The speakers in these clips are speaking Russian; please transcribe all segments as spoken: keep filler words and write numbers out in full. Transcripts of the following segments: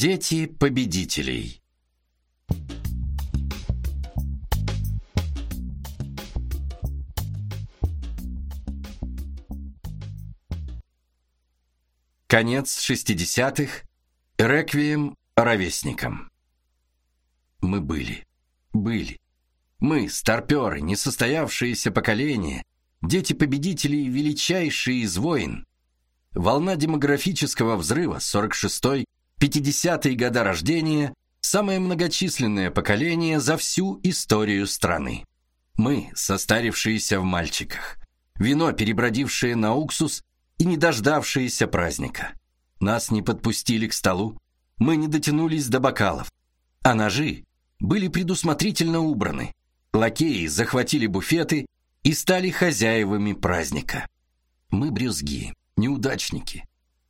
Дети победителей. Конец шестидесятых. Реквием ровесникам. Мы были, были. Мы, старпёры, несостоявшееся поколение, дети победителей, величайшие из войн. Волна демографического взрыва, сорок шестой пятидесятые года рождения, самое многочисленное поколение за всю историю страны. Мы, состарившиеся в мальчиках, вино, перебродившее на уксус и не дождавшиеся праздника. Нас не подпустили к столу, мы не дотянулись до бокалов, а ножи были предусмотрительно убраны. Лакеи захватили буфеты и стали хозяевами праздника. Мы брюзги, неудачники.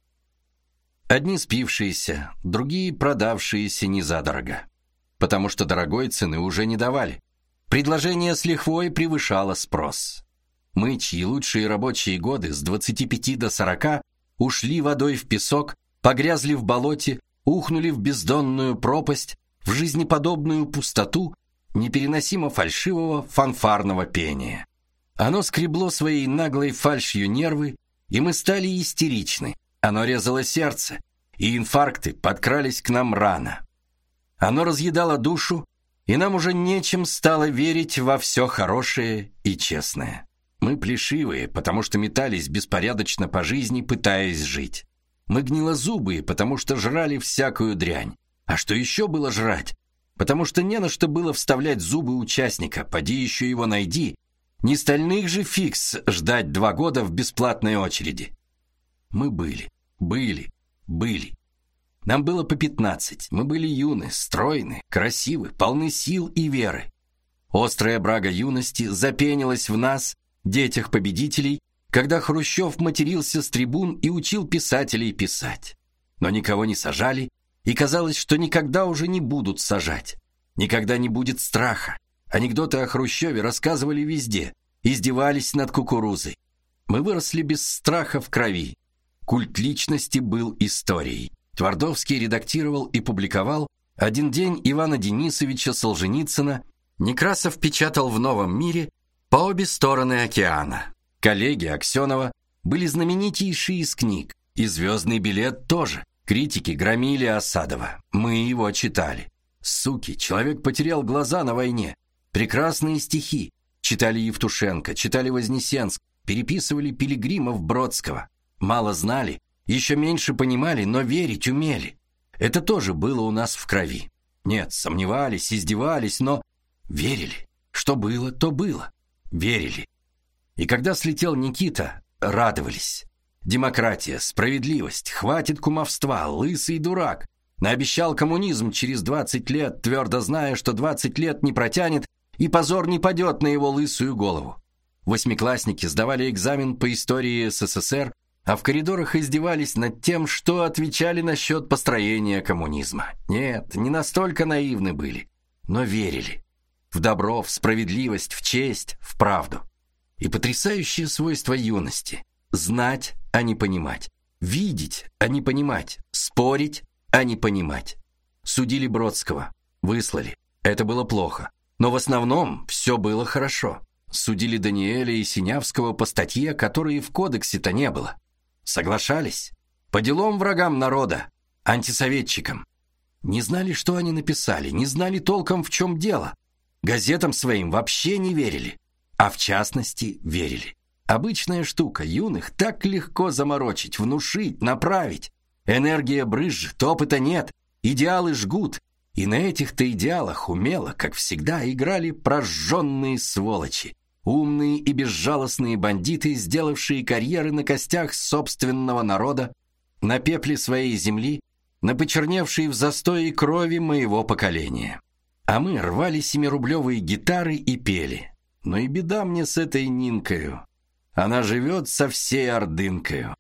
Одни спившиеся, другие продавшиеся незадорого, потому что дорогой цены уже не давали. Предложение с лихвой превышало спрос. Мы, чьи лучшие рабочие годы с двадцати пяти до сорока ушли водой в песок, погрязли в болоте, ухнули в бездонную пропасть, в жизнеподобную пустоту непереносимо фальшивого фанфарного пения. Оно скребло своей наглой фальшью нервы, и мы стали истеричны. Оно резало сердце, и инфаркты подкрались к нам рано. Оно разъедало душу, и нам уже нечем стало верить во все хорошее и честное. Мы плешивые, потому что метались беспорядочно по жизни, пытаясь жить. Мы гнилозубые, потому что жрали всякую дрянь. А что еще было жрать? Потому что не на что было вставлять зубы участника, поди еще его найди. Не стальных же фикс ждать два года в бесплатной очереди. Мы были, были, были. Нам было по пятнадцать. Мы были юны, стройны, красивы, полны сил и веры. Острая брага юности запенилась в нас, детях победителей, когда Хрущев матерился с трибун и учил писателей писать. Но никого не сажали, и казалось, что никогда уже не будут сажать. Никогда не будет страха. Анекдоты о Хрущеве рассказывали везде, издевались над кукурузой. Мы выросли без страха в крови. Культ личности был историей. Твардовский редактировал и публиковал «Один день Ивана Денисовича Солженицына», Некрасов печатал в «Новом мире» по обе стороны океана. Коллеги Аксенова были знаменитейшие из книг, и «Звездный билет» тоже. Критики громили Осадова. Мы его читали. Суки, человек потерял глаза на войне. Прекрасные стихи. Читали Евтушенко, читали Вознесенск, переписывали Пилигримов Бродского. Мало знали, еще меньше понимали, но верить умели. Это тоже было у нас в крови. Нет, сомневались, издевались, но верили. Что было, то было. Верили. И когда слетел Никита, радовались. Демократия, справедливость, хватит кумовства, лысый дурак. Наобещал коммунизм через двадцать лет, твердо зная, что двадцать лет не протянет, и позор не падет на его лысую голову. Восьмиклассники сдавали экзамен по истории СССР, а в коридорах издевались над тем, что отвечали насчет построения коммунизма. Нет, не настолько наивны были, но верили. В добро, в справедливость, в честь, в правду. И потрясающее свойство юности – знать, а не понимать. Видеть, а не понимать. Спорить, а не понимать. Судили Бродского, выслали. Это было плохо. Но в основном все было хорошо. Судили Даниэля и Синявского по статье, которой в кодексе-то не было. Соглашались. По делам врагам народа, антисоветчикам. Не знали, что они написали, не знали толком, в чем дело. Газетам своим вообще не верили. А в частности, верили. Обычная штука, юных так легко заморочить, внушить, направить. Энергия брызжет, опыта нет, идеалы жгут. И на этих-то идеалах умело, как всегда, играли прожженные сволочи. Умные и безжалостные бандиты, сделавшие карьеры на костях собственного народа, на пепле своей земли, на почерневшей в застое крови моего поколения. А мы рвали семирублевые гитары и пели. Но и беда мне с этой Нинкою. Она живет со всей ордынкою.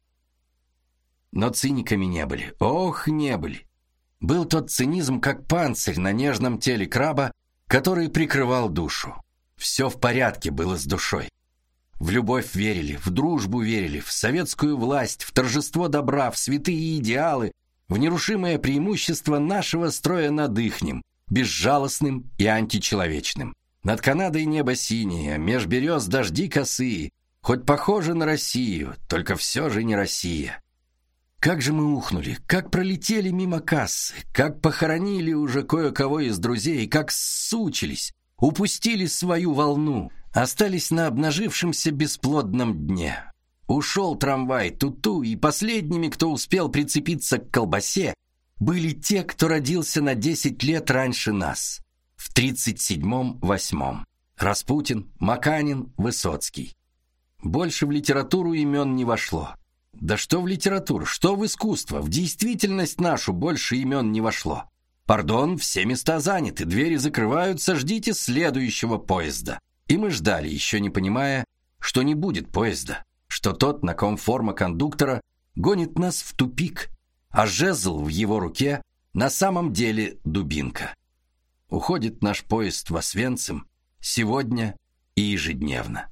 Но циниками не были. Ох, не были. Был тот цинизм, как панцирь на нежном теле краба, который прикрывал душу. Все в порядке было с душой. В любовь верили, в дружбу верили, в советскую власть, в торжество добра, в святые идеалы, в нерушимое преимущество нашего строя над ихним, безжалостным и античеловечным. Над Канадой небо синее, меж берез дожди косые, хоть похоже на Россию, только все же не Россия. Как же мы ухнули, как пролетели мимо кассы, как похоронили уже кое-кого из друзей, как ссучились, упустили свою волну, остались на обнажившемся бесплодном дне. Ушел трамвай ту-ту, и последними, кто успел прицепиться к колбасе, были те, кто родился на десять лет раньше нас, в тридцать седьмом-восьмом. Распутин, Маканин, Высоцкий. Больше в литературу имен не вошло. Да что в литературу, что в искусство, в действительность нашу больше имен не вошло. Пардон, все места заняты, двери закрываются, ждите следующего поезда. И мы ждали, еще не понимая, что не будет поезда, что тот, на ком форма кондуктора, гонит нас в тупик, а жезл в его руке на самом деле дубинка. Уходит наш поезд в Освенцим сегодня и ежедневно.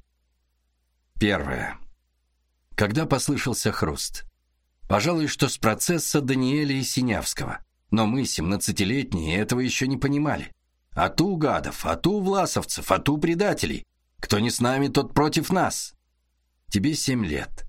Первое. Когда послышался хруст? Пожалуй, что с процесса Даниэля и Синявского. Но мы, семнадцатилетние, этого еще не понимали. А ту гадов, а ту власовцев, а ту предателей. Кто не с нами, тот против нас. Тебе семь лет.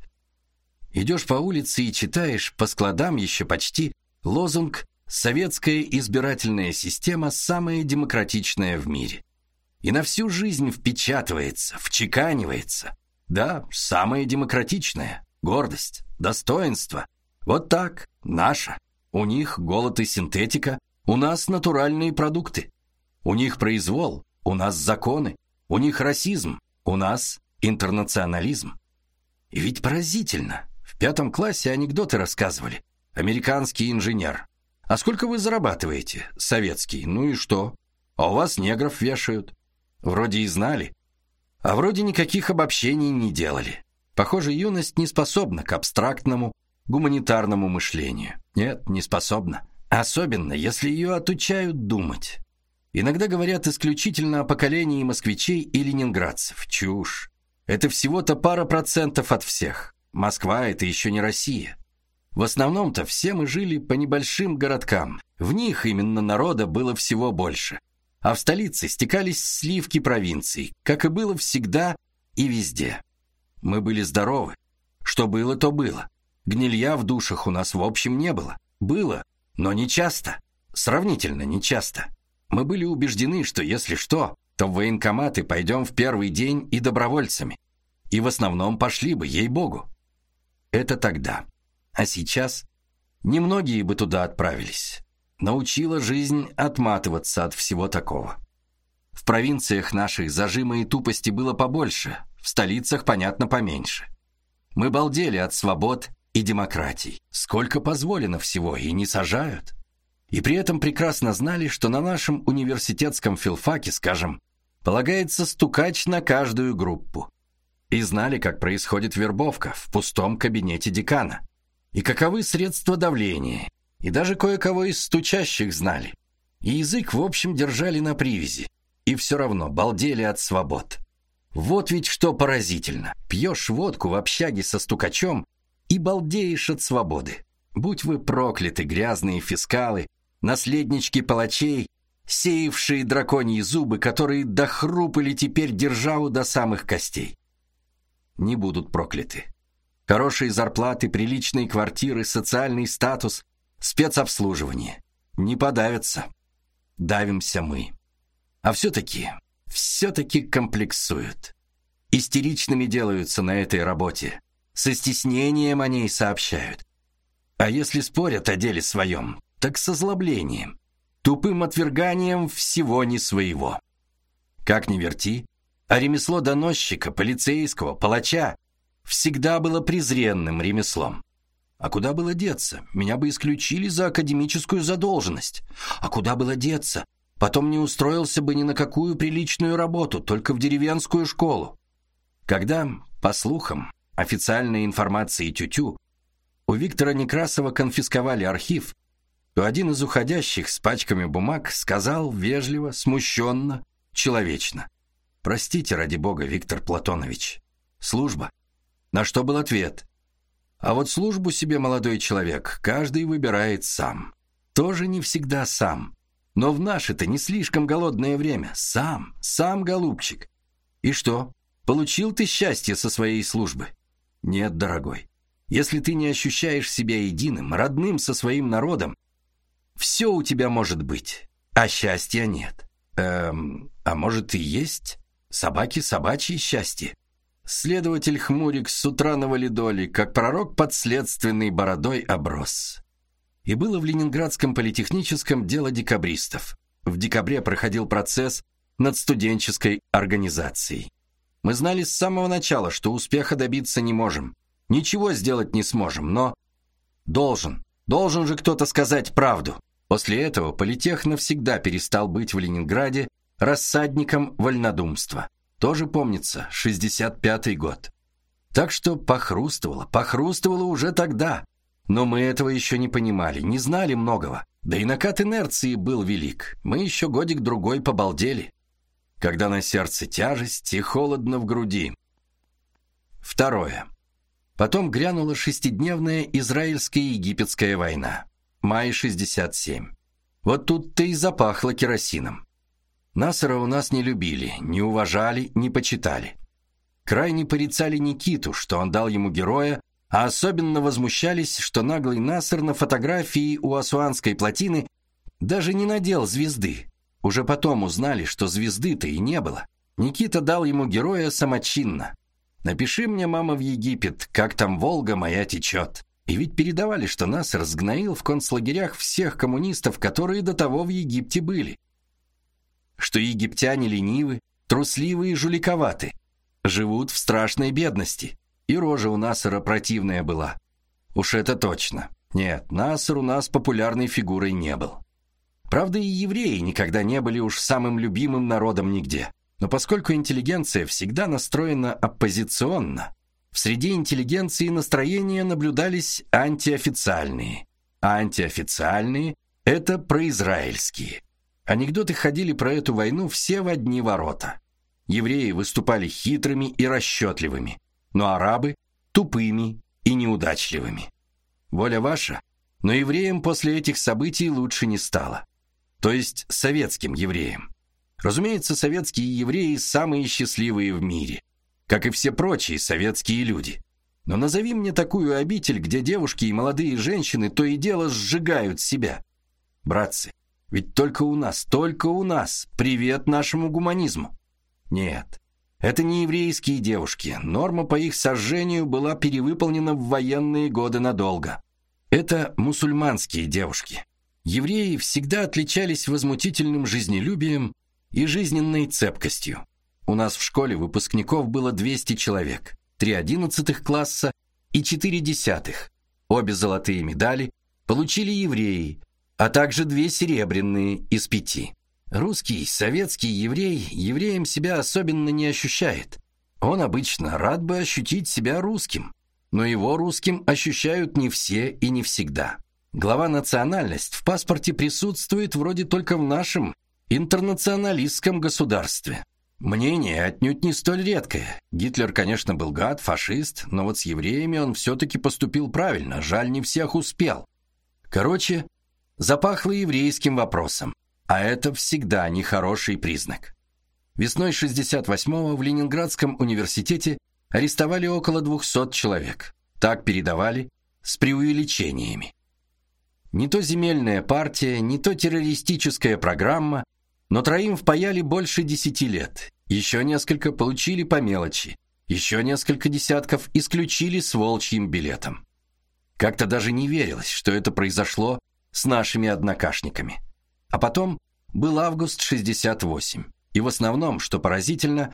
Идешь по улице и читаешь по складам еще почти лозунг «Советская избирательная система самая демократичная в мире». И на всю жизнь впечатывается, вчеканивается. Да, самая демократичная. Гордость, достоинство. Вот так, наша. У них голод и синтетика, у нас натуральные продукты. У них произвол, у нас законы. У них расизм, у нас интернационализм. И ведь поразительно. В пятом классе анекдоты рассказывали. Американский инженер. А сколько вы зарабатываете? Советский. Ну и что? А у вас негров вешают. Вроде и знали. А вроде никаких обобщений не делали. Похоже, юность не способна к абстрактному, гуманитарному мышлению. Нет, не способна. Особенно, если ее отучают думать. Иногда говорят исключительно о поколении москвичей и ленинградцев. Чушь. Это всего-то пара процентов от всех. Москва — это еще не Россия. В основном-то все мы жили по небольшим городкам. В них именно народа было всего больше. А в столице стекались сливки провинций, как и было всегда и везде. Мы были здоровы. Что было, то было. Гнилья в душах у нас в общем не было. Было, но не часто. Сравнительно не часто. Мы были убеждены, что если что, то в военкоматы пойдем в первый день и добровольцами. И в основном пошли бы, ей-богу. Это тогда. А сейчас немногие бы туда отправились. Научила жизнь отматываться от всего такого. В провинциях наших зажима и тупости было побольше, в столицах, понятно, поменьше. Мы балдели от свобод и демократий. Сколько позволено всего, и не сажают. И при этом прекрасно знали, что на нашем университетском филфаке, скажем, полагается стукач на каждую группу. И знали, как происходит вербовка в пустом кабинете декана. И каковы средства давления. И даже кое-кого из стучащих знали. И язык, в общем, держали на привязи. И все равно балдели от свобод. Вот ведь что поразительно. Пьешь водку в общаге со стукачом и балдеешь от свободы. Будь вы прокляты, грязные фискалы, наследнички палачей, сеявшие драконьи зубы, которые дохрупали теперь державу до самых костей. Не будут прокляты. Хорошие зарплаты, приличные квартиры, социальный статус, спецобслуживание. Не подавятся. Давимся мы. А все-таки, все-таки комплексуют. Истеричными делаются на этой работе. Со стеснением о ней сообщают. А если спорят о деле своем, так с озлоблением, тупым отверганием всего не своего. Как ни верти, а ремесло доносчика, полицейского, палача всегда было презренным ремеслом. А куда было деться? Меня бы исключили за академическую задолженность. А куда было деться? Потом не устроился бы ни на какую приличную работу, только в деревенскую школу. Когда, по слухам, официальной информации тю-тю, у Виктора Некрасова конфисковали архив, то один из уходящих с пачками бумаг сказал вежливо, смущенно, человечно: «Простите, ради бога, Виктор Платонович. Служба». На что был ответ: А вот службу себе, молодой человек, каждый выбирает сам. Тоже не всегда сам. Но в наше-то не слишком голодное время. Сам, сам, голубчик. И что, получил ты счастье со своей службы? Нет, дорогой. Если ты не ощущаешь себя единым, родным со своим народом, все у тебя может быть, а счастья нет. Эм, а может и есть? Собаки собачье счастье. Следователь Хмурик с утра на валидоле, как пророк подследственный, бородой оброс. И было в Ленинградском политехническом дело декабристов. В декабре проходил процесс над студенческой организацией. Мы знали с самого начала, что успеха добиться не можем. Ничего сделать не сможем, но должен, должен же кто-то сказать правду. После этого политех навсегда перестал быть в Ленинграде рассадником вольнодумства. Тоже помнится, шестьдесят пятый год. Так что похрустывало, похрустывало уже тогда. Но мы этого еще не понимали, не знали многого. Да и накат инерции был велик. Мы еще годик-другой побалдели. Когда на сердце тяжесть и холодно в груди. Второе. Потом грянула шестидневная израильско-египетская война. Май шестьдесят семь. Вот тут-то и запахло керосином. Насера у нас не любили, не уважали, не почитали. Крайне порицали Никиту, что он дал ему героя, а особенно возмущались, что наглый Насер на фотографии у Асуанской плотины даже не надел звезды. Уже потом узнали, что звезды-то и не было. Никита дал ему героя самочинно. «Напиши мне, мама, в Египет, как там Волга моя течет». И ведь передавали, что Насер сгноил в концлагерях всех коммунистов, которые до того в Египте были. Что египтяне ленивы, трусливы и жуликоваты, живут в страшной бедности. И рожа у Насера противная была. Уж это точно. Нет, Насер у нас популярной фигурой не был. Правда, и евреи никогда не были уж самым любимым народом нигде. Но поскольку интеллигенция всегда настроена оппозиционно, в среде интеллигенции настроения наблюдались антиофициальные. А антиофициальные – это произраильские. Анекдоты ходили про эту войну все в одни ворота. Евреи выступали хитрыми и расчетливыми, но арабы – тупыми и неудачливыми. Воля ваша, но евреям после этих событий лучше не стало. То есть советским евреям. Разумеется, советские евреи самые счастливые в мире, как и все прочие советские люди. Но назови мне такую обитель, где девушки и молодые женщины то и дело сжигают себя. Братцы, ведь только у нас, только у нас привет нашему гуманизму. Нет, это не еврейские девушки. Норма по их сожжению была перевыполнена в военные годы надолго. Это мусульманские девушки. Евреи всегда отличались возмутительным жизнелюбием и жизненной цепкостью. У нас в школе выпускников было двести человек, три одиннадцатых класса и четыре десятых. Обе золотые медали получили евреи, а также две серебряные из пяти. Русский, советский еврей евреем себя особенно не ощущает. Он обычно рад бы ощутить себя русским, но его русским ощущают не все и не всегда. Глава национальность в паспорте присутствует вроде только в нашем интернационалистском государстве. Мнение отнюдь не столь редкое. Гитлер, конечно, был гад, фашист, но вот с евреями он все-таки поступил правильно, жаль, не всех успел. Короче, запахло еврейским вопросом, а это всегда нехороший признак. Весной шестьдесят восьмого в Ленинградском университете арестовали около двухсот человек. Так передавали, с преувеличениями. Не то земельная партия, не то террористическая программа, но троим впаяли больше десяти лет. Еще несколько получили по мелочи. Еще несколько десятков исключили с волчьим билетом. Как-то даже не верилось, что это произошло с нашими однокашниками. А потом был август шестьдесят восемь. И в основном, что поразительно,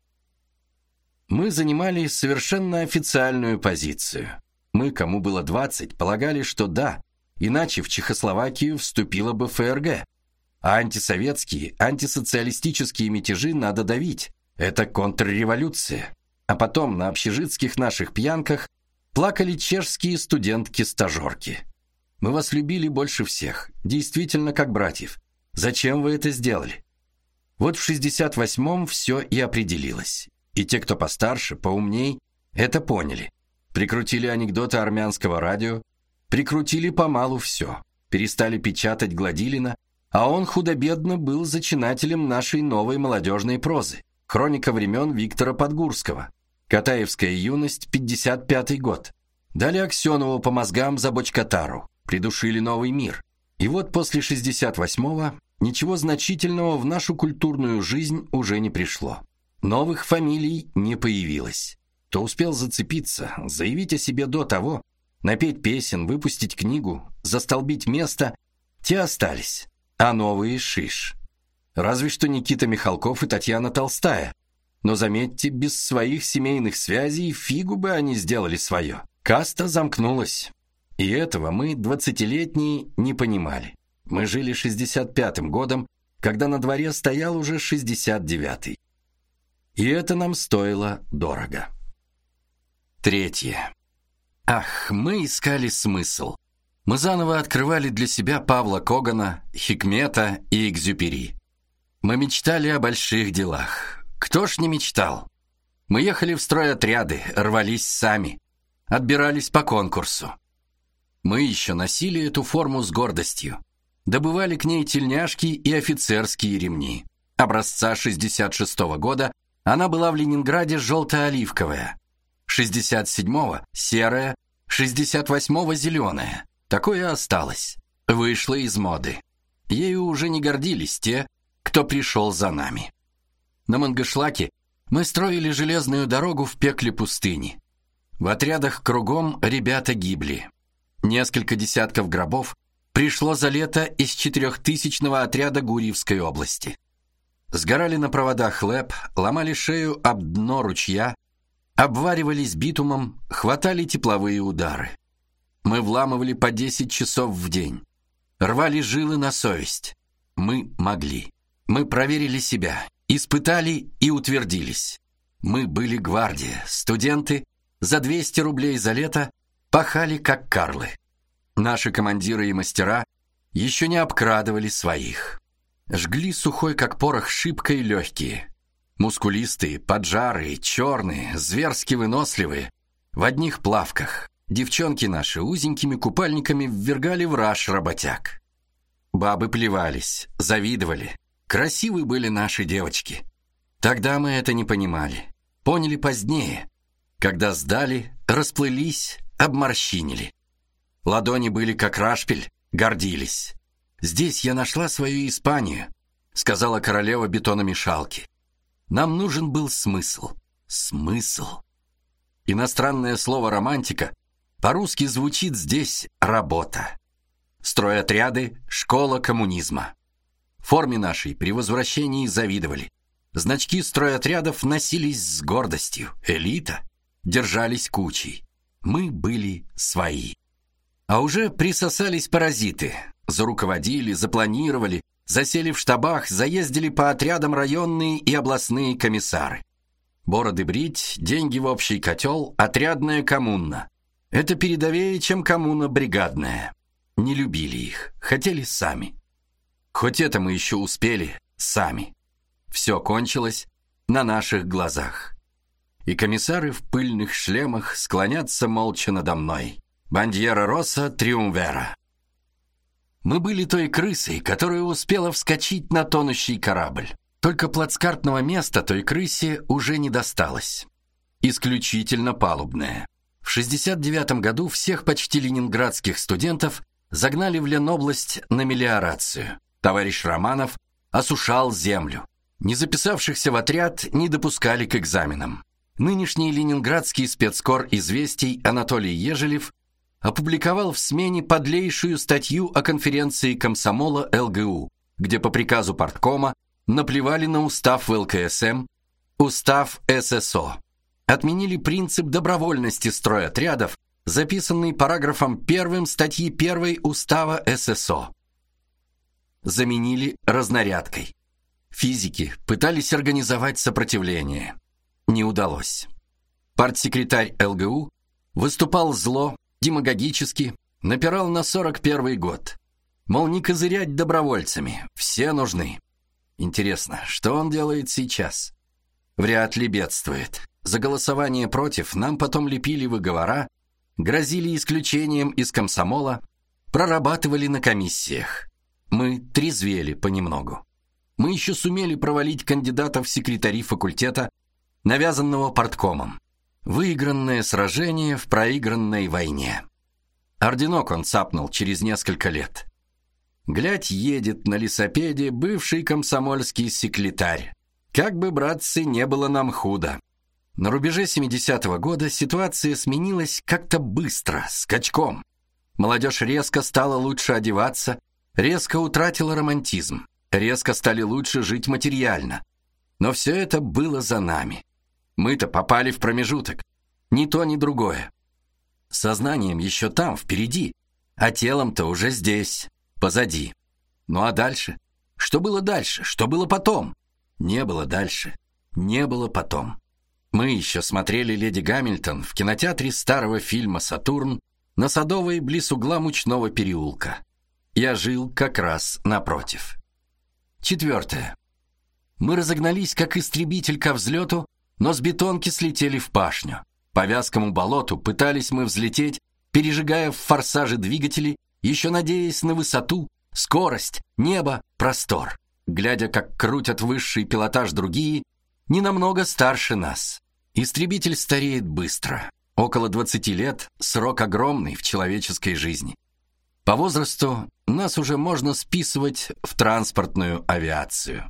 мы занимали совершенно официальную позицию. Мы, кому было двадцать, полагали, что да, иначе в Чехословакию вступила бы эф эр гэ. А антисоветские, антисоциалистические мятежи надо давить. Это контрреволюция. А потом на общежитских наших пьянках плакали чешские студентки-стажерки. Мы вас любили больше всех, действительно как братьев. Зачем вы это сделали? Вот в шестьдесят восьмом все и определилось. И те, кто постарше, поумней, это поняли. Прикрутили анекдоты армянского радио, прикрутили помалу все. Перестали печатать Гладилина, а он худо-бедно был зачинателем нашей новой молодежной прозы. Хроника времен Виктора Подгурского. Катаевская юность, пятьдесят пятый год. Дали Аксенову по мозгам за бочкотару. Придушили новый мир. И вот после шестьдесят восьмого ничего значительного в нашу культурную жизнь уже не пришло. Новых фамилий не появилось. Кто успел зацепиться, заявить о себе до того, напеть песен, выпустить книгу, застолбить место, те остались, а новые шиш. Разве что Никита Михалков и Татьяна Толстая. Но заметьте, без своих семейных связей фигу бы они сделали свое. Каста замкнулась. И этого мы, двадцатилетние, не понимали. Мы жили шестьдесят пятым годом, когда на дворе стоял уже шестьдесят девятый. И это нам стоило дорого. Третье. Ах, мы искали смысл. Мы заново открывали для себя Павла Когана, Хикмета и Экзюпери. Мы мечтали о больших делах. Кто ж не мечтал? Мы ехали в стройотряды, рвались сами, отбирались по конкурсу. Мы еще носили эту форму с гордостью. Добывали к ней тельняшки и офицерские ремни. Образца шестьдесят шестого года она была в Ленинграде желто-оливковая, шестьдесят седьмого серая, шестьдесят восьмого зеленая. Такое осталось. Вышло из моды. Ею уже не гордились те, кто пришел за нами. На Мангышлаке мы строили железную дорогу в пекле пустыни. В отрядах кругом ребята гибли. Несколько десятков гробов пришло за лето из четырехтысячного отряда Гурьевской области. Сгорали на проводах хлеб, ломали шею об дно ручья, обваривались битумом, хватали тепловые удары. Мы вламывали по десять часов в день. Рвали жилы на совесть. Мы могли. Мы проверили себя, испытали и утвердились. Мы были гвардия, студенты, за двести рублей за лето пахали как карлы. Наши командиры и мастера еще не обкрадывали своих. Жгли сухой, как порох, шибкой легкие. Мускулистые, поджарые, черные, зверски выносливые, в одних плавках. Девчонки наши узенькими купальниками ввергали в раж работяг. Бабы плевались, завидовали. Красивы были наши девочки. Тогда мы это не понимали. Поняли позднее, когда сдали, расплылись, обморщинили. Ладони были как рашпиль, гордились. «Здесь я нашла свою Испанию», — сказала королева бетономешалки. Нам нужен был смысл. Смысл. Иностранное слово «романтика» по-русски звучит здесь «работа». Стройотряды — школа коммунизма. Форме нашей при возвращении завидовали. Значки стройотрядов носились с гордостью. Элита держались кучей. Мы были свои. А уже присосались паразиты. Заруководили, запланировали, засели в штабах, заездили по отрядам районные и областные комиссары. Бороды брить, деньги в общий котел, отрядная коммуна. Это передовее, чем коммуна бригадная. Не любили их, хотели сами. Хоть это мы еще успели сами. Все кончилось на наших глазах. И комиссары в пыльных шлемах склонятся молча надо мной. Бандьера Росса Триумвера. Мы были той крысой, которая успела вскочить на тонущий корабль. Только плацкартного места той крысе уже не досталось. Исключительно палубное. В шестьдесят девятом году всех почти ленинградских студентов загнали в Ленобласть на мелиорацию. Товарищ Романов осушал землю. Не записавшихся в отряд не допускали к экзаменам. Нынешний ленинградский спецкор известий Анатолий Ежелев опубликовал в смене подлейшую статью о конференции комсомола эл гэ у, где по приказу парткома наплевали на устав вэ эл ка эс эм, устав эс эс о. Отменили принцип добровольности стройотрядов, записанный параграфом первым статьи первой устава эс эс о. Заменили разнарядкой. Физики пытались организовать сопротивление. Не удалось. Партсекретарь эл гэ у выступал зло, демагогически, напирал на сорок первый год. Мол, не козырять добровольцами, все нужны. Интересно, что он делает сейчас? Вряд ли бедствует. За голосование против нам потом лепили выговора, грозили исключением из комсомола, прорабатывали на комиссиях. Мы трезвели понемногу. Мы еще сумели провалить кандидата в секретари факультета, навязанного парткомом. Выигранное сражение в проигранной войне. Орденок он цапнул через несколько лет. Глядь, едет на лесопеде бывший комсомольский секретарь. Как бы, братцы, не было нам худо. На рубеже семидесятого года ситуация сменилась как-то быстро, скачком. Молодежь резко стала лучше одеваться, резко утратила романтизм, резко стали лучше жить материально. Но все это было за нами. Мы-то попали в промежуток. Ни то, ни другое. Сознанием еще там, впереди, а телом-то уже здесь, позади. Ну а дальше? Что было дальше? Что было потом? Не было дальше. Не было потом. Мы еще смотрели «Леди Гамильтон» в кинотеатре старого фильма «Сатурн» на Садовой близ угла Мучного переулка. Я жил как раз напротив. Четвертое. Мы разогнались, как истребитель ко взлету, но с бетонки слетели в пашню. По вязкому болоту пытались мы взлететь, пережигая в форсаже двигатели, еще надеясь на высоту, скорость, небо, простор. Глядя, как крутят высший пилотаж другие, не намного старше нас. Истребитель стареет быстро. Около двадцати лет – срок огромный в человеческой жизни. По возрасту нас уже можно списывать в транспортную авиацию.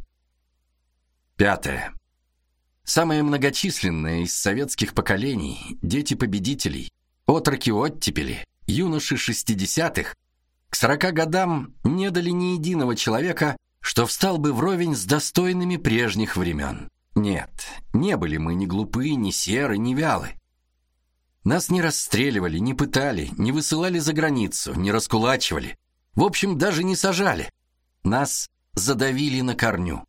Пятое. Самое многочисленное из советских поколений, дети победителей, отроки-оттепели, юноши шестидесятых, к сорока годам не дали ни единого человека, что встал бы вровень с достойными прежних времен. Нет, не были мы ни глупы, ни серы, ни вялы. Нас не расстреливали, не пытали, не высылали за границу, не раскулачивали. В общем, даже не сажали. Нас задавили на корню.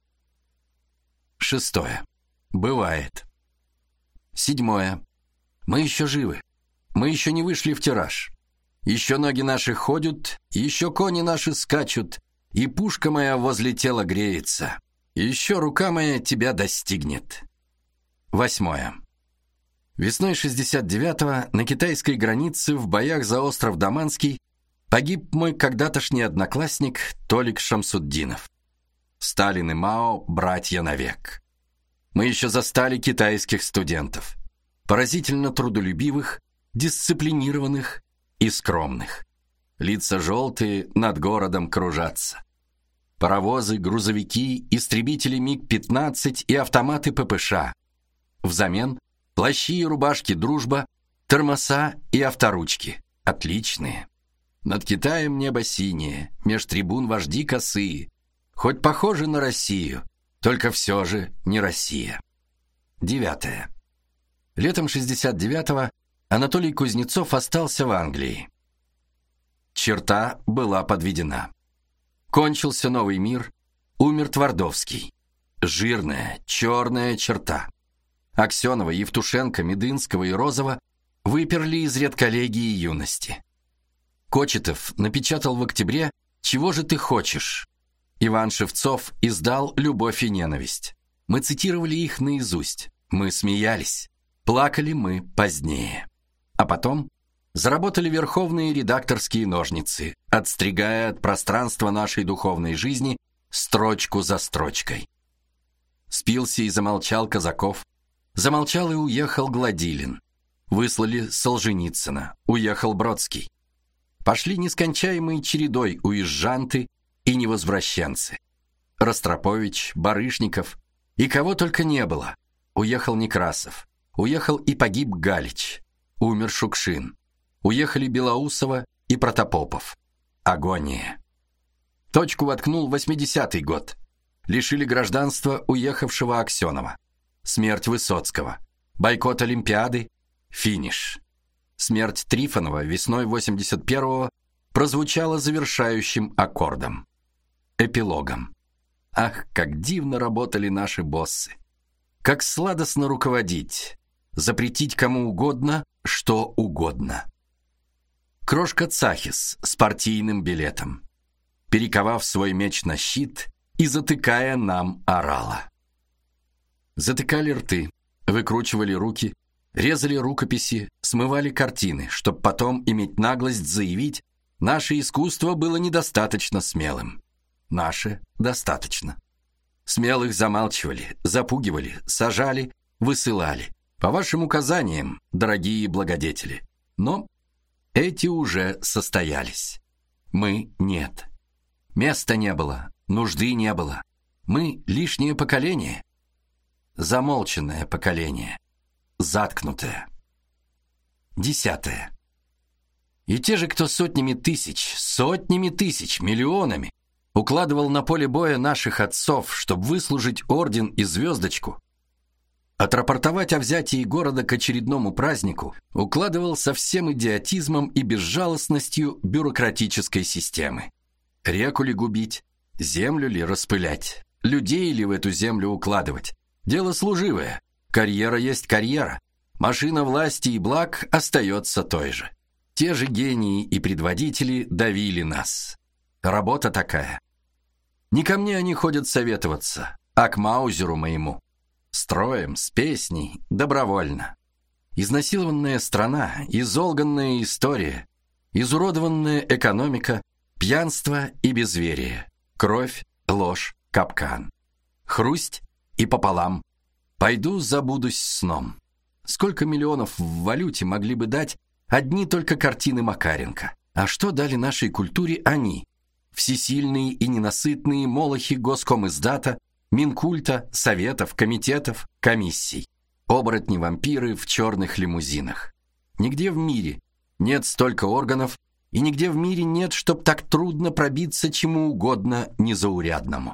Шестое. Бывает. Седьмое. Мы еще живы. Мы еще не вышли в тираж. Еще ноги наши ходят, еще кони наши скачут, и пушка моя возле тела греется. Еще рука моя тебя достигнет. Восьмое. Весной шестьдесят девятого на китайской границе в боях за остров Даманский погиб мой когда-тошний одноклассник Толик Шамсуддинов. Сталин и Мао – братья навек. Мы еще застали китайских студентов. Поразительно трудолюбивых, дисциплинированных и скромных. Лица желтые над городом кружатся. Паровозы, грузовики, истребители миг пятнадцать и автоматы ППШ. Взамен плащи и рубашки «Дружба», термоса и авторучки. Отличные. Над Китаем небо синее, меж трибун вожди косые. Хоть похожи на Россию, только все же не Россия. Девятое. Летом шестьдесят девятого Анатолий Кузнецов остался в Англии. Черта была подведена. Кончился новый мир, умер Твардовский. Жирная, черная черта. Аксенова, Евтушенко, Медынского и Розова выперли из редколлегии юности. Кочетов напечатал в октябре «Чего же ты хочешь?». Иван Шевцов издал «Любовь и ненависть». Мы цитировали их наизусть. Мы смеялись. Плакали мы позднее. А потом заработали верховные редакторские ножницы, отстригая от пространства нашей духовной жизни строчку за строчкой. Спился и замолчал Казаков. Замолчал и уехал Гладилин. Выслали Солженицына. Уехал Бродский. Пошли нескончаемой чередой уезжанты и невозвращенцы. Ростропович, Барышников и кого только не было. Уехал Некрасов. Уехал и погиб Галич. Умер Шукшин. Уехали Белоусова и Протопопов. Агония. Точку воткнул восьмидесятый год. Лишили гражданства уехавшего Аксенова. Смерть Высоцкого. Бойкот Олимпиады. Финиш. Смерть Трифонова весной восемьдесят первого прозвучала завершающим аккордом. Эпилогом. Ах, как дивно работали наши боссы. Как сладостно руководить. Запретить кому угодно, что угодно. Крошка Цахис с партийным билетом. Перековав свой меч на щит и затыкая нам орала. Затыкали рты, выкручивали руки, резали рукописи, смывали картины, чтобы потом иметь наглость заявить: наше искусство было недостаточно смелым. Наше достаточно. Смелых замалчивали, запугивали, сажали, высылали. По вашим указаниям, дорогие благодетели. Но эти уже состоялись. Мы нет. Места не было, нужды не было. Мы лишнее поколение. Замолченное поколение. Заткнутое. Десятое. И те же, кто сотнями тысяч, сотнями тысяч, миллионами укладывал на поле боя наших отцов, чтобы выслужить орден и звездочку, отрапортовать о взятии города к очередному празднику, укладывал со всем идиотизмом и безжалостностью бюрократической системы. Реку ли губить, землю ли распылять, людей ли в эту землю укладывать? Дело служивое. Карьера есть карьера. Машина власти и благ остается той же. Те же гении и предводители давили нас. Работа такая. Не ко мне они ходят советоваться, а к Маузеру моему. Строем, с песней, добровольно. Изнасилованная страна, изолганная история, изуродованная экономика, пьянство и безверие, кровь, ложь, капкан. Хрусть и пополам. Пойду забудусь сном. Сколько миллионов в валюте могли бы дать одни только картины Макаренко? А что дали нашей культуре они? Всесильные и ненасытные молохи Госкомиздата, Минкульта, советов, комитетов, комиссий. Оборотни-вампиры в черных лимузинах. Нигде в мире нет столько органов, и нигде в мире нет, чтоб так трудно пробиться чему угодно незаурядному.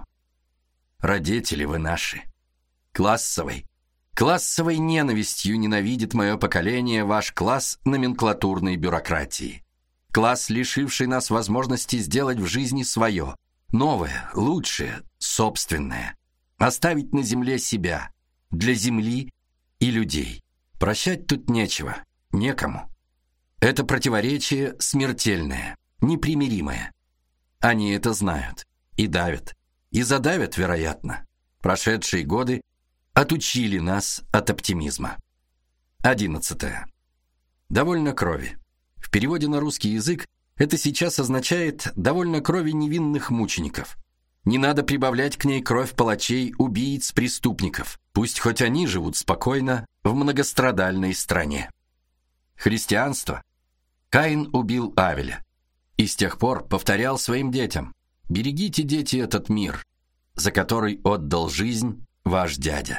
Родители вы наши. Классовой, классовой ненавистью ненавидит мое поколение ваш класс номенклатурной бюрократии. Класс, лишивший нас возможности сделать в жизни свое, новое, лучшее, собственное. Оставить на земле себя, для земли и людей. Прощать тут нечего, некому. Это противоречие смертельное, непримиримое. Они это знают и давят, и задавят, вероятно. Прошедшие годы отучили нас от оптимизма. Одиннадцатое. Довольно крови. В переводе на русский язык это сейчас означает «довольно крови невинных мучеников». Не надо прибавлять к ней кровь палачей, убийц, преступников. Пусть хоть они живут спокойно в многострадальной стране. Христианство. Каин убил Авеля. И с тех пор повторял своим детям: «Берегите, дети, этот мир, за который отдал жизнь ваш дядя».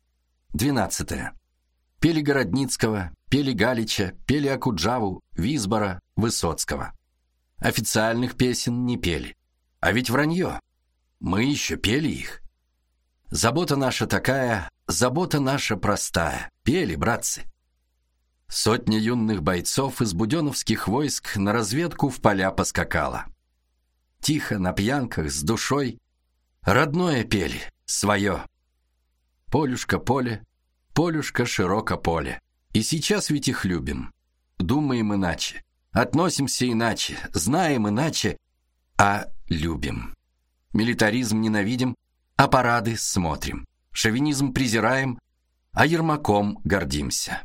Двенадцатое. Пели Городницкого, пели Галича, пели Окуджаву, Висбора, Высоцкого. Официальных песен не пели. А ведь вранье. Мы еще пели их. Забота наша такая, забота наша простая. Пели, братцы. Сотня юных бойцов из буденовских войск на разведку в поля поскакала. Тихо, на пьянках, с душой. Родное пели, свое. Полюшка поле, полюшка широко поле. И сейчас ведь их любим. Думаем иначе, относимся иначе, знаем иначе, а любим. Милитаризм ненавидим, а парады смотрим. Шовинизм презираем, а Ермаком гордимся.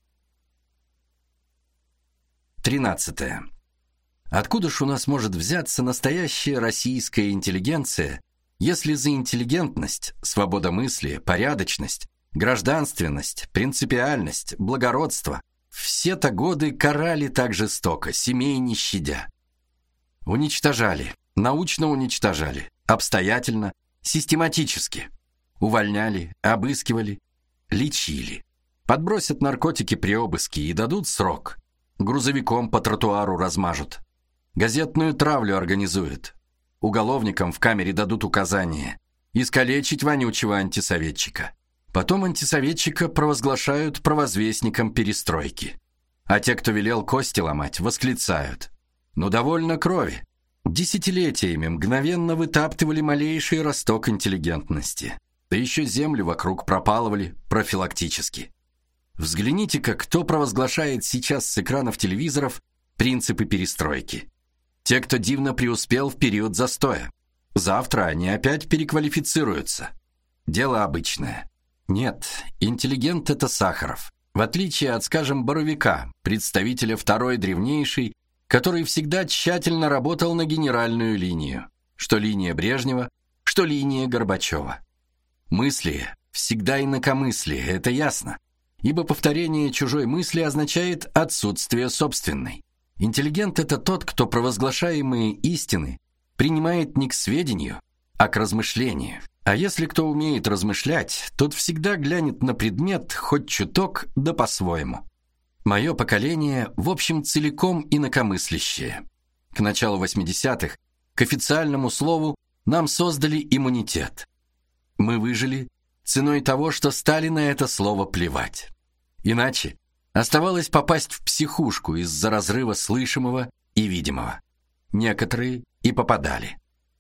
Тринадцатое. Откуда ж у нас может взяться настоящая российская интеллигенция, если за интеллигентность, свободомыслие, порядочность, гражданственность, принципиальность, благородство все-то годы карали так жестоко, семей не щадя? Уничтожали, научно уничтожали, обстоятельно, систематически. Увольняли, обыскивали, лечили. Подбросят наркотики при обыске и дадут срок. Грузовиком по тротуару размажут. Газетную травлю организуют. Уголовникам в камере дадут указание искалечить вонючего антисоветчика. Потом антисоветчика провозглашают провозвестником перестройки. А те, кто велел кости ломать, восклицают: «Ну, довольно крови». Десятилетиями мгновенно вытаптывали малейший росток интеллигентности. Да еще землю вокруг пропалывали профилактически. Взгляните-ка, кто провозглашает сейчас с экранов телевизоров принципы перестройки. Те, кто дивно преуспел в период застоя. Завтра они опять переквалифицируются. Дело обычное. Нет, интеллигент – это Сахаров. В отличие от, скажем, Боровика, представителя второй древнейшей, который всегда тщательно работал на генеральную линию, что линия Брежнева, что линия Горбачева. Мысли всегда инакомыслие, это ясно, ибо повторение чужой мысли означает отсутствие собственной. Интеллигент – это тот, кто провозглашаемые истины принимает не к сведению, а к размышлению. А если кто умеет размышлять, тот всегда глянет на предмет хоть чуток, да по-своему. Мое поколение, в общем, целиком инакомыслящее. К началу восьмидесятых, к официальному слову, нам создали иммунитет. Мы выжили ценой того, что стали на это слово плевать. Иначе оставалось попасть в психушку из-за разрыва слышимого и видимого. Некоторые и попадали.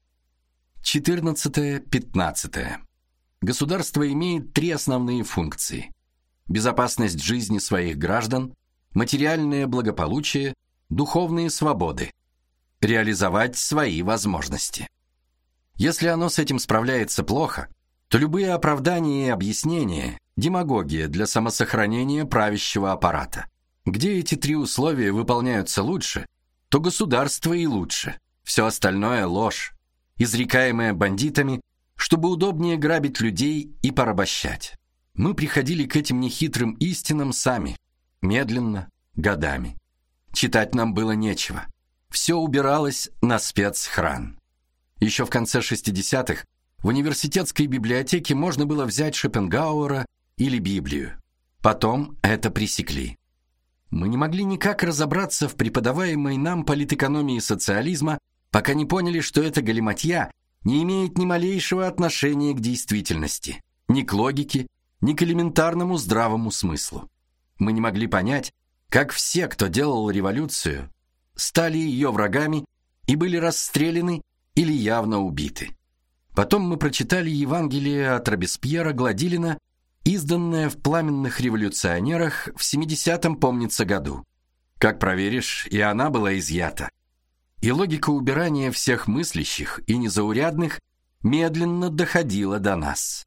четырнадцатое-пятнадцатое. Государство имеет три основные функции: безопасность жизни своих граждан, материальное благополучие, духовные свободы, реализовать свои возможности. Если оно с этим справляется плохо, то любые оправдания и объяснения – демагогия для самосохранения правящего аппарата. Где эти три условия выполняются лучше, то государство и лучше. Все остальное – ложь, изрекаемая бандитами, чтобы удобнее грабить людей и порабощать. Мы приходили к этим нехитрым истинам сами, медленно, годами. Читать нам было нечего. Все убиралось на спецхран. Еще в конце шестидесятых в университетской библиотеке можно было взять Шопенгауэра или Библию. Потом это пресекли. Мы не могли никак разобраться в преподаваемой нам политэкономии социализма, пока не поняли, что эта галиматья не имеет ни малейшего отношения к действительности, ни к логике, ни к элементарному здравому смыслу. Мы не могли понять, как все, кто делал революцию, стали ее врагами и были расстреляны или явно убиты. Потом мы прочитали Евангелие от Робеспьера Гладилина, изданное в «Пламенных революционерах» в семидесятом, помнится, году. Как проверишь, и она была изъята. И логика убирания всех мыслящих и незаурядных медленно доходила до нас.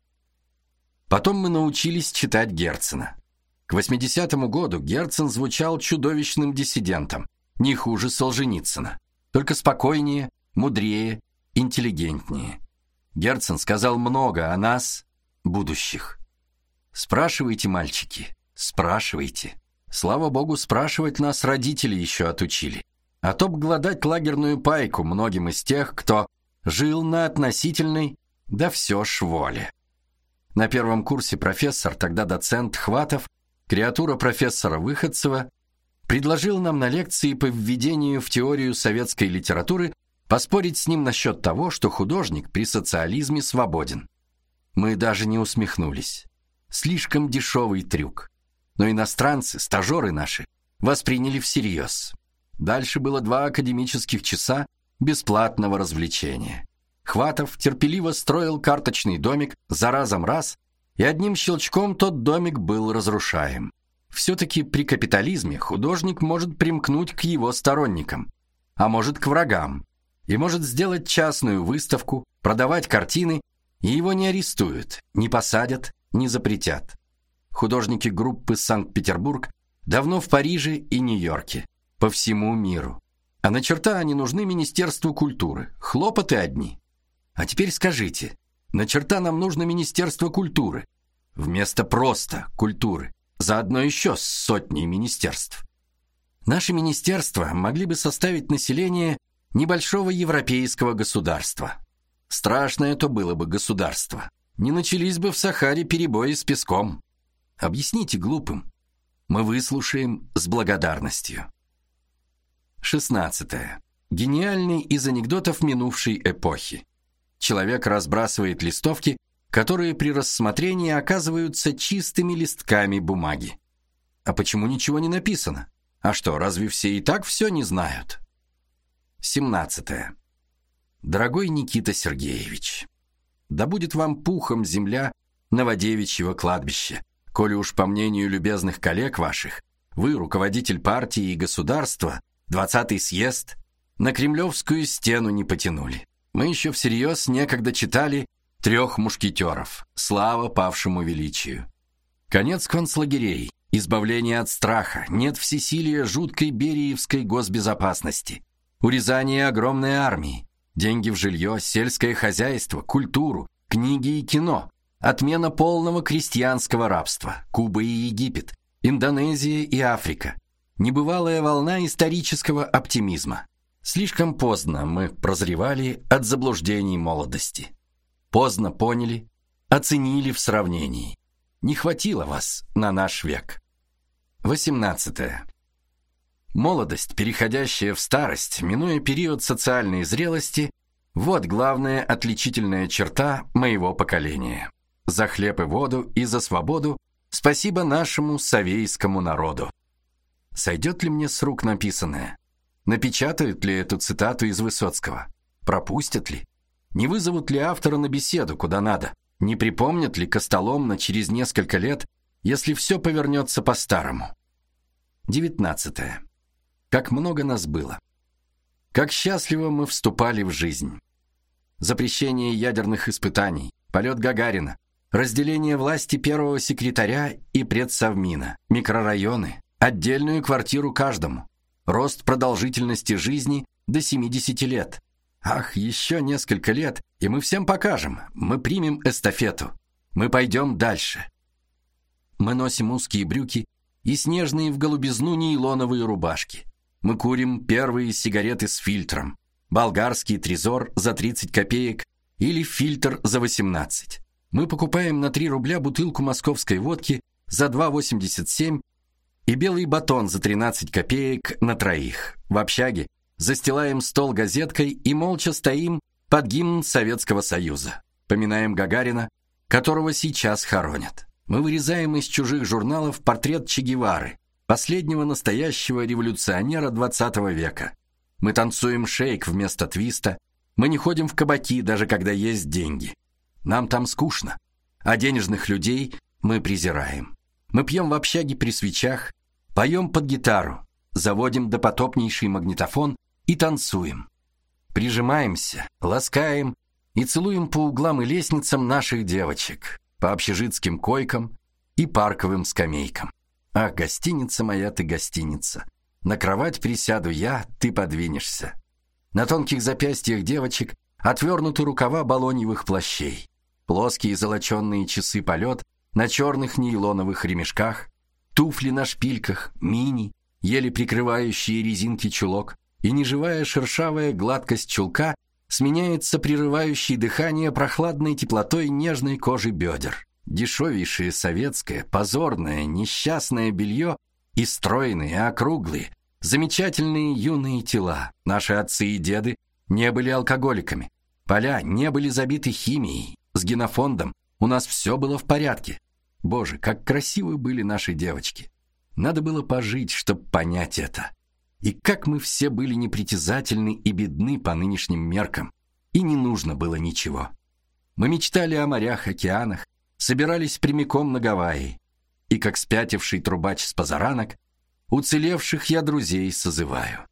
Потом мы научились читать Герцена. К восьмидесятому году Герцен звучал чудовищным диссидентом, не хуже Солженицына, только спокойнее, мудрее, интеллигентнее. Герцен сказал много о нас, будущих. Спрашивайте, мальчики, спрашивайте. Слава богу, спрашивать нас родители еще отучили. А то б глодать лагерную пайку многим из тех, кто жил на относительной, да все ж воле. На первом курсе профессор, тогда доцент Хватов, креатура профессора Выходцева, предложил нам на лекции по введению в теорию советской литературы поспорить с ним насчет того, что художник при социализме свободен. Мы даже не усмехнулись. Слишком дешевый трюк. Но иностранцы, стажеры наши, восприняли всерьез. Дальше было два академических часа бесплатного развлечения. Хватов терпеливо строил карточный домик за разом раз, и одним щелчком тот домик был разрушаем. Все-таки при капитализме художник может примкнуть к его сторонникам, а может к врагам, и может сделать частную выставку, продавать картины, и его не арестуют, не посадят, не запретят. Художники группы Санкт-Петербург давно в Париже и Нью-Йорке, по всему миру. А на черта они нужны Министерству культуры, хлопоты одни. А теперь скажите, на черта нам нужно Министерство культуры, вместо просто культуры, заодно еще с сотней министерств. Наши министерства могли бы составить население небольшого европейского государства. Страшное то было бы государство. Не начались бы в Сахаре перебои с песком. Объясните глупым. Мы выслушаем с благодарностью. шестнадцатое. Гениальный из анекдотов минувшей эпохи. Человек разбрасывает листовки, которые при рассмотрении оказываются чистыми листками бумаги. А почему ничего не написано? А что, разве все и так все не знают? семнадцатое. Дорогой Никита Сергеевич, да будет вам пухом земля Новодевичьего кладбища, коли уж по мнению любезных коллег ваших, вы, руководитель партии и государства, двадцатый съезд, на Кремлевскую стену не потянули. Мы еще всерьез некогда читали трех мушкетеров, слава павшему величию. Конец концлагерей, избавление от страха, нет всесилия жуткой бериевской госбезопасности, урезание огромной армии, деньги в жилье, сельское хозяйство, культуру, книги и кино, отмена полного крестьянского рабства, Куба и Египет, Индонезия и Африка, небывалая волна исторического оптимизма. Слишком поздно мы прозревали от заблуждений молодости. Поздно поняли, оценили в сравнении. Не хватило вас на наш век. восемнадцатое. Молодость, переходящая в старость, минуя период социальной зрелости, вот главная отличительная черта моего поколения. За хлеб и воду и за свободу спасибо нашему совейскому народу. Сойдет ли мне с рук написанное? Напечатают ли эту цитату из Высоцкого? Пропустят ли? Не вызовут ли автора на беседу куда надо? Не припомнят ли костоломно через несколько лет, если все повернется по-старому? девятнадцатое. Как много нас было. Как счастливо мы вступали в жизнь. Запрещение ядерных испытаний, полет Гагарина, разделение власти первого секретаря и предсовмина, микрорайоны, отдельную квартиру каждому, рост продолжительности жизни до семидесяти лет. Ах, еще несколько лет, и мы всем покажем. Мы примем эстафету. Мы пойдем дальше. Мы носим узкие брюки и снежные в голубизну нейлоновые рубашки. Мы курим первые сигареты с фильтром. Болгарский трезор за тридцать копеек или фильтр за восемнадцать. Мы покупаем на три рубля бутылку московской водки за два восемьдесят семь и белый батон за тринадцать копеек на троих. В общаге застилаем стол газеткой и молча стоим под гимн Советского Союза. Поминаем Гагарина, которого сейчас хоронят. Мы вырезаем из чужих журналов портрет Че Гевары, последнего настоящего революционера двадцатого века. Мы танцуем шейк вместо твиста. Мы не ходим в кабаки, даже когда есть деньги. Нам там скучно, а денежных людей мы презираем. Мы пьем в общаге при свечах, поем под гитару, заводим допотопнейший магнитофон и танцуем. Прижимаемся, ласкаем и целуем по углам и лестницам наших девочек, по общежитским койкам и парковым скамейкам. Ах, гостиница моя ты, гостиница. На кровать присяду я, ты подвинешься. На тонких запястьях девочек отвернуты рукава балоньевых плащей, плоские золочёные часы полет на черных нейлоновых ремешках, туфли на шпильках, мини, еле прикрывающие резинки чулок, и неживая шершавая гладкость чулка сменяется прерывающей дыхание прохладной теплотой нежной кожи бедер. Дешевейшее советское, позорное, несчастное белье и стройные, округлые, замечательные юные тела. Наши отцы и деды не были алкоголиками. Поля не были забиты химией. С генофондом у нас все было в порядке. Боже, как красивы были наши девочки. Надо было пожить, чтобы понять это. И как мы все были непритязательны и бедны по нынешним меркам. И не нужно было ничего. Мы мечтали о морях, океанах, собирались прямиком на Гавайи. И как спятивший трубач с позаранок, уцелевших я друзей созываю.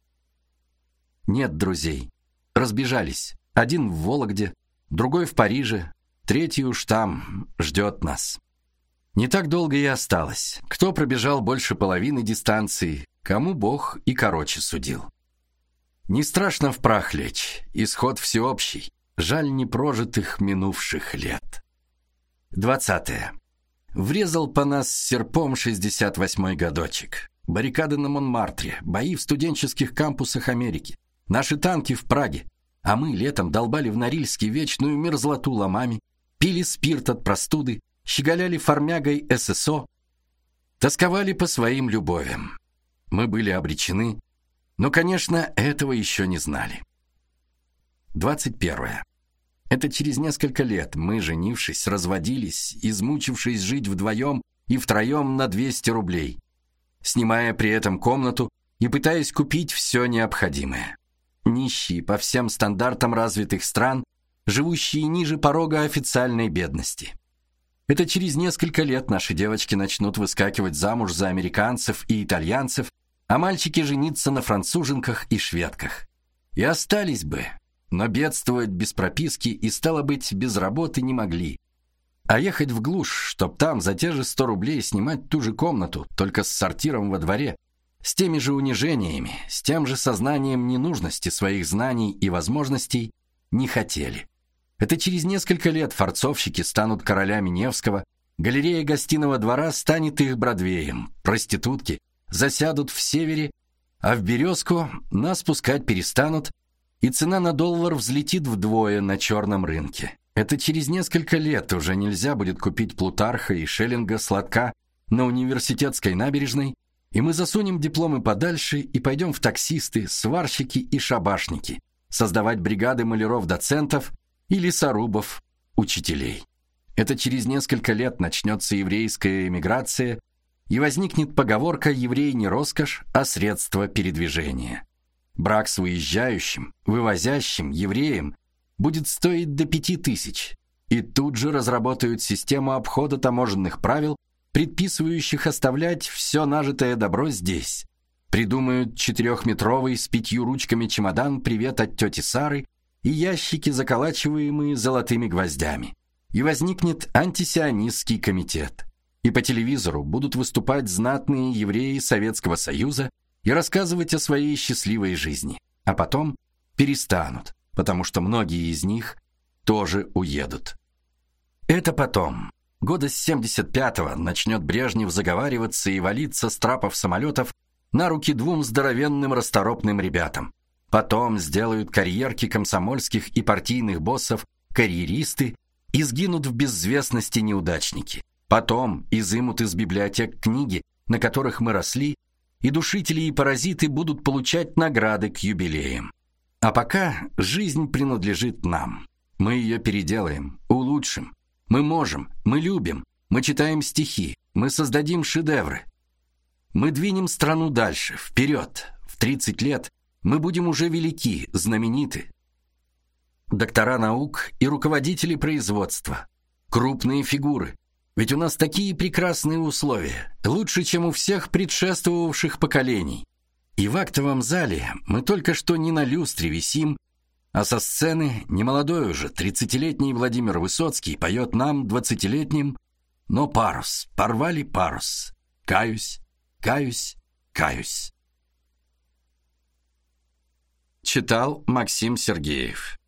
Нет друзей. Разбежались. Один в Вологде, другой в Париже, третий уж там ждет нас. Не так долго и осталось. Кто пробежал больше половины дистанции, кому Бог и короче судил. Не страшно в прах лечь, исход всеобщий. Жаль непрожитых минувших лет. Двадцатое. Врезал по нас серпом шестьдесят восьмой годочек. Баррикады на Монмартре, бои в студенческих кампусах Америки, наши танки в Праге, а мы летом долбали в Норильске вечную мерзлоту ломами, пили спирт от простуды, щеголяли формягой эс эс о, тосковали по своим любовям. Мы были обречены, но, конечно, этого еще не знали. Двадцать первое. Это через несколько лет мы, женившись, разводились, измучившись жить вдвоем и втроем на двести рублей, снимая при этом комнату и пытаясь купить все необходимое. Нищие по всем стандартам развитых стран, живущие ниже порога официальной бедности. Это через несколько лет наши девочки начнут выскакивать замуж за американцев и итальянцев, а мальчики жениться на француженках и шведках. И остались бы, но бедствовать без прописки и, стало быть, без работы не могли. А ехать в глушь, чтоб там за те же сто рублей снимать ту же комнату, только с сортиром во дворе, с теми же унижениями, с тем же сознанием ненужности своих знаний и возможностей, не хотели. Это через несколько лет форцовщики станут королями Невского, галерея гостиного двора станет их Бродвеем, проститутки засядут в Севере, а в Березку нас пускать перестанут, и цена на доллар взлетит вдвое на черном рынке. Это через несколько лет уже нельзя будет купить Плутарха и Шеллинга сладка на Университетской набережной, и мы засунем дипломы подальше и пойдем в таксисты, сварщики и шабашники, создавать бригады маляров-доцентов и лесорубов, учителей. Это через несколько лет начнется еврейская эмиграция, и возникнет поговорка «еврей не роскошь, а средство передвижения». Брак с выезжающим, вывозящим евреем будет стоить до пяти тысяч, и тут же разработают систему обхода таможенных правил, предписывающих оставлять все нажитое добро здесь. Придумают четырехметровый с пятью ручками чемодан «Привет от тети Сары» и ящики, заколачиваемые золотыми гвоздями. И возникнет антисионистский комитет. И по телевизору будут выступать знатные евреи Советского Союза и рассказывать о своей счастливой жизни. А потом перестанут, потому что многие из них тоже уедут. Это потом. Года с семьдесят пятого начнет Брежнев заговариваться и валиться с трапов самолетов на руки двум здоровенным расторопным ребятам. Потом сделают карьерки комсомольских и партийных боссов карьеристы и сгинут в безвестности неудачники. Потом изымут из библиотек книги, на которых мы росли, и душители и паразиты будут получать награды к юбилеям. А пока жизнь принадлежит нам. Мы ее переделаем, улучшим. Мы можем, мы любим, мы читаем стихи, мы создадим шедевры. Мы двинем страну дальше, вперед. В тридцать лет мы будем уже велики, знамениты. Доктора наук и руководители производства. Крупные фигуры. Ведь у нас такие прекрасные условия, лучше, чем у всех предшествовавших поколений. И в актовом зале мы только что не на люстре висим, а со сцены немолодой уже тридцатилетний Владимир Высоцкий поет нам, двадцатилетним, но парус, порвали парус. Каюсь, каюсь, каюсь. Читал Максим Сергеев.